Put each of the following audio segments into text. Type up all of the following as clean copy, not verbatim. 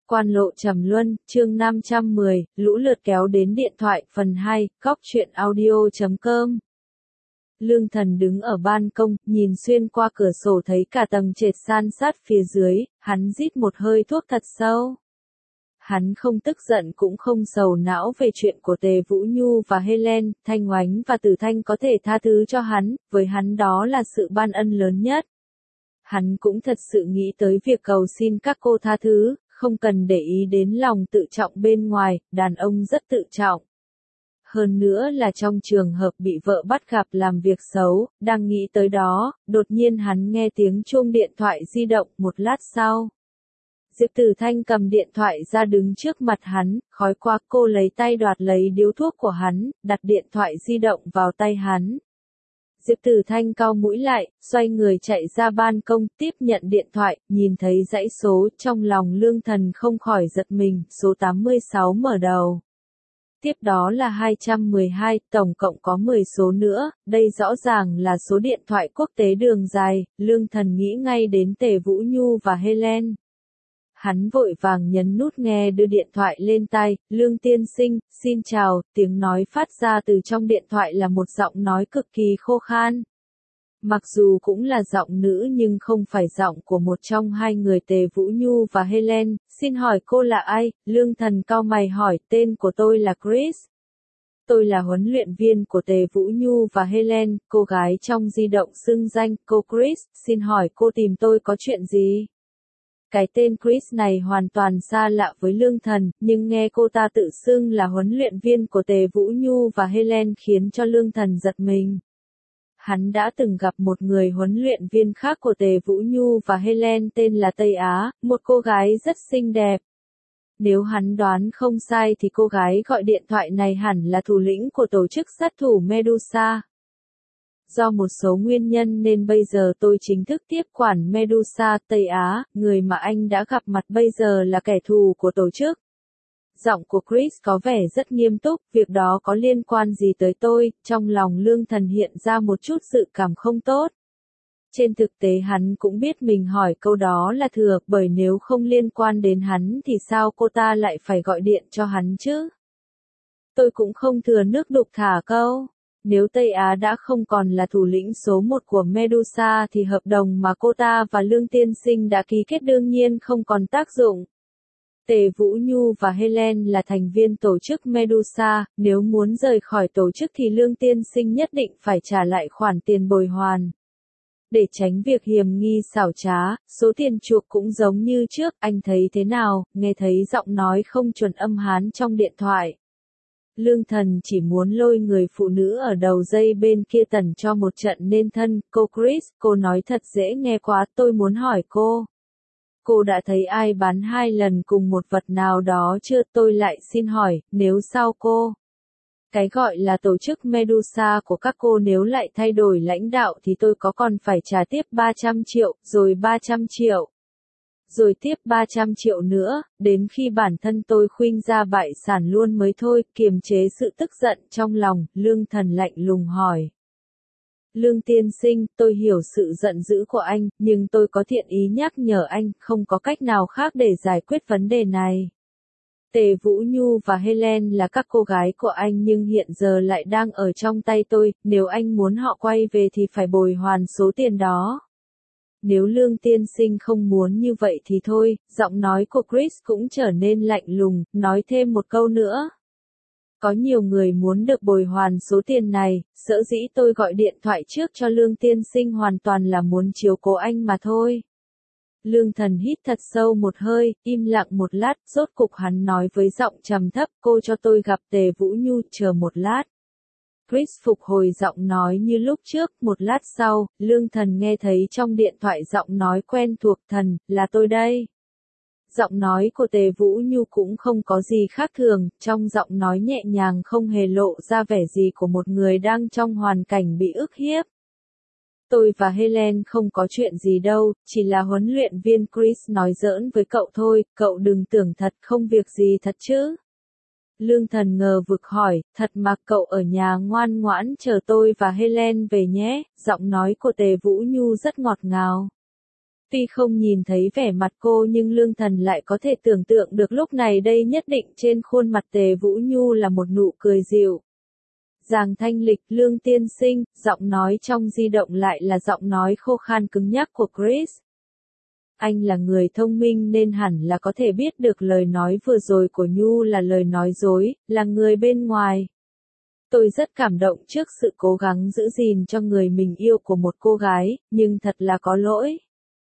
Quan lộ trầm luân, chương 510, lũ lượt kéo đến điện thoại, phần 2, góc truyện audio.com. Lương Thần đứng ở ban công, nhìn xuyên qua cửa sổ thấy cả tầng trệt san sát phía dưới, hắn rít một hơi thuốc thật sâu. Hắn không tức giận cũng không sầu não về chuyện của Tề Vũ Nhu và Helen, Thanh Oánh và Tử Thanh có thể tha thứ cho hắn, với hắn đó là sự ban ân lớn nhất. Hắn cũng thật sự nghĩ tới việc cầu xin các cô tha thứ, không cần để ý đến lòng tự trọng bên ngoài, đàn ông rất tự trọng. Hơn nữa là trong trường hợp bị vợ bắt gặp làm việc xấu, đang nghĩ tới đó, đột nhiên hắn nghe tiếng chuông điện thoại di động một lát sau. Diệp Tử Thanh cầm điện thoại ra đứng trước mặt hắn, khói qua cô lấy tay đoạt lấy điếu thuốc của hắn, đặt điện thoại di động vào tay hắn. Diệp Tử Thanh cau mũi lại, xoay người chạy ra ban công, tiếp nhận điện thoại, nhìn thấy dãy số, trong lòng Lương Thần không khỏi giật mình, số 86 mở đầu. Tiếp đó là 212, tổng cộng có 10 số nữa, đây rõ ràng là số điện thoại quốc tế đường dài, Lương Thần nghĩ ngay đến Tề Vũ Nhu và Helen. Hắn vội vàng nhấn nút nghe đưa điện thoại lên tai, Lương tiên sinh, xin chào, tiếng nói phát ra từ trong điện thoại là một giọng nói cực kỳ khô khan. Mặc dù cũng là giọng nữ nhưng không phải giọng của một trong hai người Tề Vũ Nhu và Helen, xin hỏi cô là ai? Lương Thần cau mày hỏi, tên của tôi là Chris. Tôi là huấn luyện viên của Tề Vũ Nhu và Helen, cô gái trong di động xưng danh, cô Chris, xin hỏi cô tìm tôi có chuyện gì? Cái tên Chris này hoàn toàn xa lạ với Lương Thần, nhưng nghe cô ta tự xưng là huấn luyện viên của Tề Vũ Nhu và Helen khiến cho Lương Thần giật mình. Hắn đã từng gặp một người huấn luyện viên khác của Tề Vũ Nhu và Helen tên là Tây Á, một cô gái rất xinh đẹp. Nếu hắn đoán không sai thì cô gái gọi điện thoại này hẳn là thủ lĩnh của tổ chức sát thủ Medusa. Do một số nguyên nhân nên bây giờ tôi chính thức tiếp quản Medusa Tây Á, người mà anh đã gặp mặt bây giờ là kẻ thù của tổ chức. Giọng của Chris có vẻ rất nghiêm túc, việc đó có liên quan gì tới tôi, trong lòng Lương Thần hiện ra một chút dự cảm không tốt. Trên thực tế hắn cũng biết mình hỏi câu đó là thừa, bởi nếu không liên quan đến hắn thì sao cô ta lại phải gọi điện cho hắn chứ? Tôi cũng không thừa nước đục thả câu. Nếu Tây Á đã không còn là thủ lĩnh số 1 của Medusa thì hợp đồng mà cô ta và Lương tiên sinh đã ký kết đương nhiên không còn tác dụng. Tề Vũ Nhu và Helen là thành viên tổ chức Medusa, nếu muốn rời khỏi tổ chức thì Lương tiên sinh nhất định phải trả lại khoản tiền bồi hoàn. Để tránh việc hiềm nghi xảo trá, số tiền chuộc cũng giống như trước, anh thấy thế nào? Nghe thấy giọng nói không chuẩn âm Hán trong điện thoại. Lương Thần chỉ muốn lôi người phụ nữ ở đầu dây bên kia tẩn cho một trận nên thân, cô Chris, cô nói thật dễ nghe quá, tôi muốn hỏi cô. Cô đã thấy ai bán 2 lần cùng một vật nào đó chưa? Tôi lại xin hỏi, nếu sau cô. Cái gọi là tổ chức Medusa của các cô nếu lại thay đổi lãnh đạo thì tôi có còn phải trả tiếp 300 triệu, rồi 300 triệu. Rồi tiếp 300 triệu nữa, đến khi bản thân tôi khuynh ra bại sản luôn mới thôi, kiềm chế sự tức giận trong lòng, Lương Thần lạnh lùng hỏi. Lương tiên sinh, tôi hiểu sự giận dữ của anh, nhưng tôi có thiện ý nhắc nhở anh, không có cách nào khác để giải quyết vấn đề này. Tề Vũ Nhu và Helen là các cô gái của anh nhưng hiện giờ lại đang ở trong tay tôi, nếu anh muốn họ quay về thì phải bồi hoàn số tiền đó. Nếu Lương tiên sinh không muốn như vậy thì thôi, giọng nói của Chris cũng trở nên lạnh lùng, nói thêm một câu nữa. Có nhiều người muốn được bồi hoàn số tiền này, sở dĩ tôi gọi điện thoại trước cho Lương tiên sinh hoàn toàn là muốn chiếu cố anh mà thôi. Lương Thần hít thật sâu một hơi, im lặng một lát, rốt cục hắn nói với giọng trầm thấp, cô cho tôi gặp Tề Vũ Nhu, chờ một lát. Chris phục hồi giọng nói như lúc trước, một lát sau, Lương Thần nghe thấy trong điện thoại giọng nói quen thuộc, Thần, là tôi đây. Giọng nói của Tề Vũ Nhu cũng không có gì khác thường, trong giọng nói nhẹ nhàng không hề lộ ra vẻ gì của một người đang trong hoàn cảnh bị ức hiếp. Tôi và Helen không có chuyện gì đâu, chỉ là huấn luyện viên Chris nói giỡn với cậu thôi, cậu đừng tưởng thật, không việc gì thật chứ. Lương Thần ngờ vực hỏi, thật mà, cậu ở nhà ngoan ngoãn chờ tôi và Helen về nhé, giọng nói của Tề Vũ Nhu rất ngọt ngào. Tuy không nhìn thấy vẻ mặt cô nhưng Lương Thần lại có thể tưởng tượng được lúc này đây nhất định trên khuôn mặt Tề Vũ Nhu là một nụ cười dịu dàng thanh lịch. Lương tiên sinh, giọng nói trong di động lại là giọng nói khô khan cứng nhắc của Chris. Anh là người thông minh nên hẳn là có thể biết được lời nói vừa rồi của Nhu là lời nói dối, là người bên ngoài. Tôi rất cảm động trước sự cố gắng giữ gìn cho người mình yêu của một cô gái, nhưng thật là có lỗi.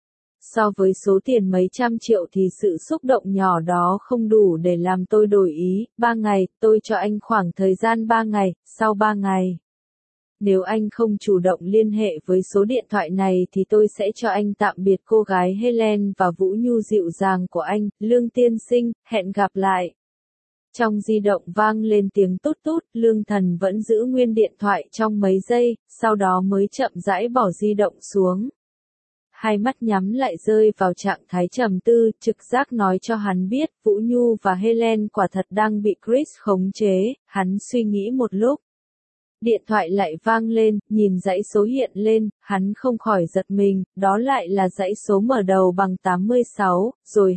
So với số tiền mấy trăm triệu thì sự xúc động nhỏ đó không đủ để làm tôi đổi ý. 3 ngày, tôi cho anh khoảng thời gian 3 ngày, sau 3 ngày. Nếu anh không chủ động liên hệ với số điện thoại này thì tôi sẽ cho anh tạm biệt cô gái Helen và Vũ Nhu dịu dàng của anh. Lương tiên sinh, hẹn gặp lại. Trong di động vang lên tiếng tút tút, Lương Thần vẫn giữ nguyên điện thoại trong mấy giây, sau đó mới chậm rãi bỏ di động xuống. Hai mắt nhắm lại rơi vào trạng thái trầm tư, trực giác nói cho hắn biết Vũ Nhu và Helen quả thật đang bị Chris khống chế. Hắn suy nghĩ một lúc. Điện thoại lại vang lên, nhìn dãy số hiện lên, hắn không khỏi giật mình, đó lại là dãy số mở đầu bằng 86, rồi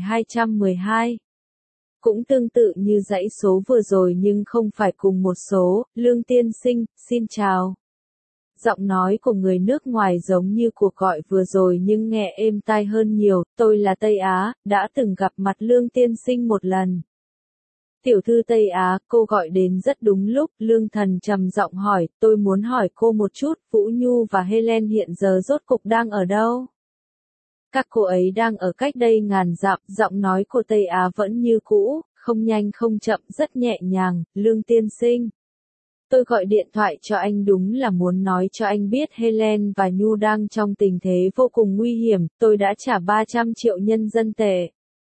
212. Cũng tương tự như dãy số vừa rồi nhưng không phải cùng một số. Lương tiên sinh, xin chào. Giọng nói của người nước ngoài giống như cuộc gọi vừa rồi nhưng nghe êm tai hơn nhiều. Tôi là Tây Á, đã từng gặp mặt Lương tiên sinh một lần. Tiểu thư Tây Á, cô gọi đến rất đúng lúc. Lương Thần trầm giọng hỏi, tôi muốn hỏi cô một chút, Vũ Nhu và Helen hiện giờ rốt cục đang ở đâu? Các cô ấy đang ở cách đây ngàn dặm. Giọng nói của Tây Á vẫn như cũ, không nhanh không chậm, rất nhẹ nhàng. Lương tiên sinh, tôi gọi điện thoại cho anh đúng là muốn nói cho anh biết Helen và Nhu đang trong tình thế vô cùng nguy hiểm. Tôi đã trả 300 triệu nhân dân tệ.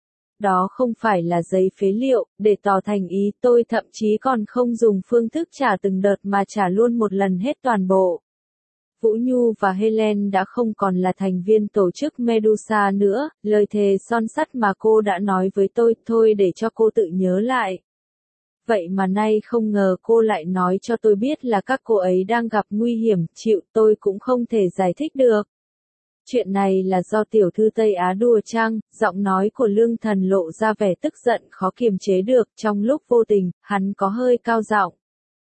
Đó không phải là giấy phế liệu. Để tỏ thành ý, tôi thậm chí còn không dùng phương thức trả từng đợt mà trả luôn một lần hết toàn bộ. Vũ Nhu và Helen đã không còn là thành viên tổ chức Medusa nữa. Lời thề son sắt mà cô đã nói với tôi, thôi để cho cô tự nhớ lại. Vậy mà nay không ngờ cô lại nói cho tôi biết là các cô ấy đang gặp nguy hiểm. Chịu, tôi cũng không thể giải thích được. Chuyện này là do tiểu thư Tây Á đùa chăng? Giọng nói của Lương Thần lộ ra vẻ tức giận khó kiềm chế được. Trong lúc vô tình, hắn có hơi cao giọng.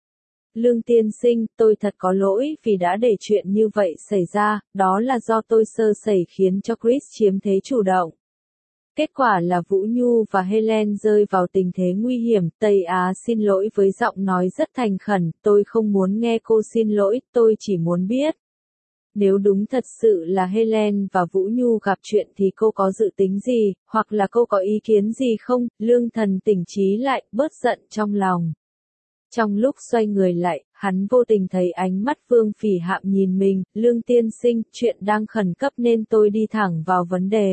Lương tiên sinh, tôi thật có lỗi vì đã để chuyện như vậy xảy ra. Đó là do tôi sơ sẩy khiến cho Chris chiếm thế chủ động. Kết quả là Vũ Nhu và Helen rơi vào tình thế nguy hiểm. Tây Á xin lỗi với giọng nói rất thành khẩn. Tôi không muốn nghe cô xin lỗi, tôi chỉ muốn biết. Nếu đúng thật sự là Helen và Vũ Nhu gặp chuyện thì cô có dự tính gì, hoặc là cô có ý kiến gì không? Lương Thần tỉnh trí lại, bớt giận trong lòng. Trong lúc xoay người lại, hắn vô tình thấy ánh mắt Vương Phỉ Hạm nhìn mình. Lương tiên sinh, chuyện đang khẩn cấp nên tôi đi thẳng vào vấn đề.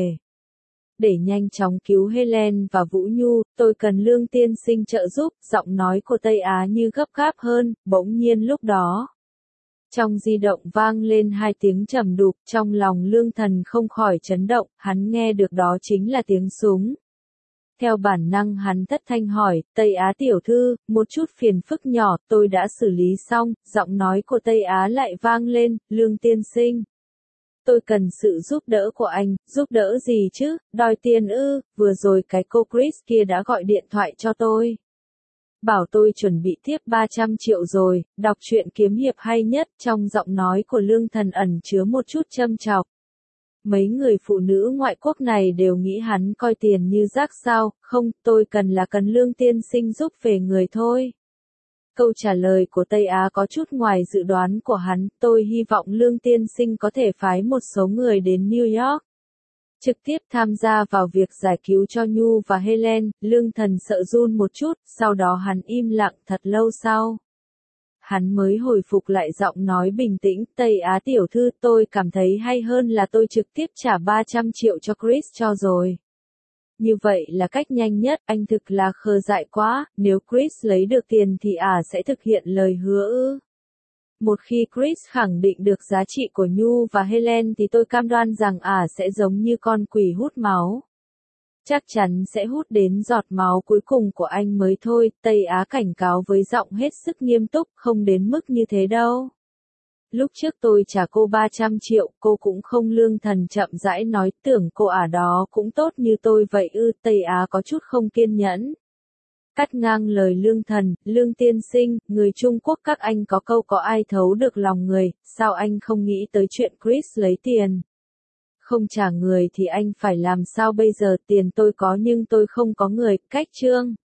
Để nhanh chóng cứu Helen và Vũ Nhu, tôi cần Lương tiên sinh trợ giúp. Giọng nói của Tây Á như gấp gáp hơn. Bỗng nhiên lúc đó, trong di động vang lên 2 tiếng trầm đục. Trong lòng Lương Thần không khỏi chấn động. Hắn nghe được đó chính là tiếng súng. Theo bản năng hắn thất thanh hỏi, Tây Á tiểu thư, một chút phiền phức nhỏ, tôi đã xử lý xong. Giọng nói của Tây Á lại vang lên, Lương tiên sinh. Tôi cần sự giúp đỡ của anh. Giúp đỡ gì chứ? Đòi tiền ư? Vừa rồi cái cô Chris kia đã gọi điện thoại cho tôi. Bảo tôi chuẩn bị tiếp 300 triệu rồi. Đọc truyện kiếm hiệp hay nhất. Trong giọng nói của Lương Thần ẩn chứa một chút châm chọc. Mấy người phụ nữ ngoại quốc này đều nghĩ hắn coi tiền như rác sao. Không, tôi cần Lương tiên sinh giúp về người thôi. Câu trả lời của Tây Á có chút ngoài dự đoán của hắn. Tôi hy vọng Lương tiên sinh có thể phái một số người đến New York. Trực tiếp tham gia vào việc giải cứu cho Nhu và Helen. Lương Thần sợ run một chút, sau đó hắn im lặng thật lâu sau. Hắn mới hồi phục lại giọng nói bình tĩnh, Tây Á tiểu thư, tôi cảm thấy hay hơn là tôi trực tiếp trả 300 triệu cho Chris cho rồi. Như vậy là cách nhanh nhất. Anh thực là khờ dại quá. Nếu Chris lấy được tiền thì sẽ thực hiện lời hứa ư? Một khi Chris khẳng định được giá trị của Nhu và Helen thì tôi cam đoan rằng sẽ giống như con quỷ hút máu. Chắc chắn sẽ hút đến giọt máu cuối cùng của anh mới thôi. Tây Á cảnh cáo với giọng hết sức nghiêm túc, không đến mức như thế đâu. Lúc trước tôi trả cô 300 triệu, cô cũng không. Lương Thần chậm rãi nói, tưởng cô đó cũng tốt như tôi vậy ư? Tây Á có chút không kiên nhẫn. Cắt ngang lời Lương Thần, Lương tiên sinh, người Trung Quốc các anh có câu có ai thấu được lòng người, sao anh không nghĩ tới chuyện Chris lấy tiền? Không trả người thì anh phải làm sao bây giờ? Tiền tôi có nhưng tôi không có người. Cách Trương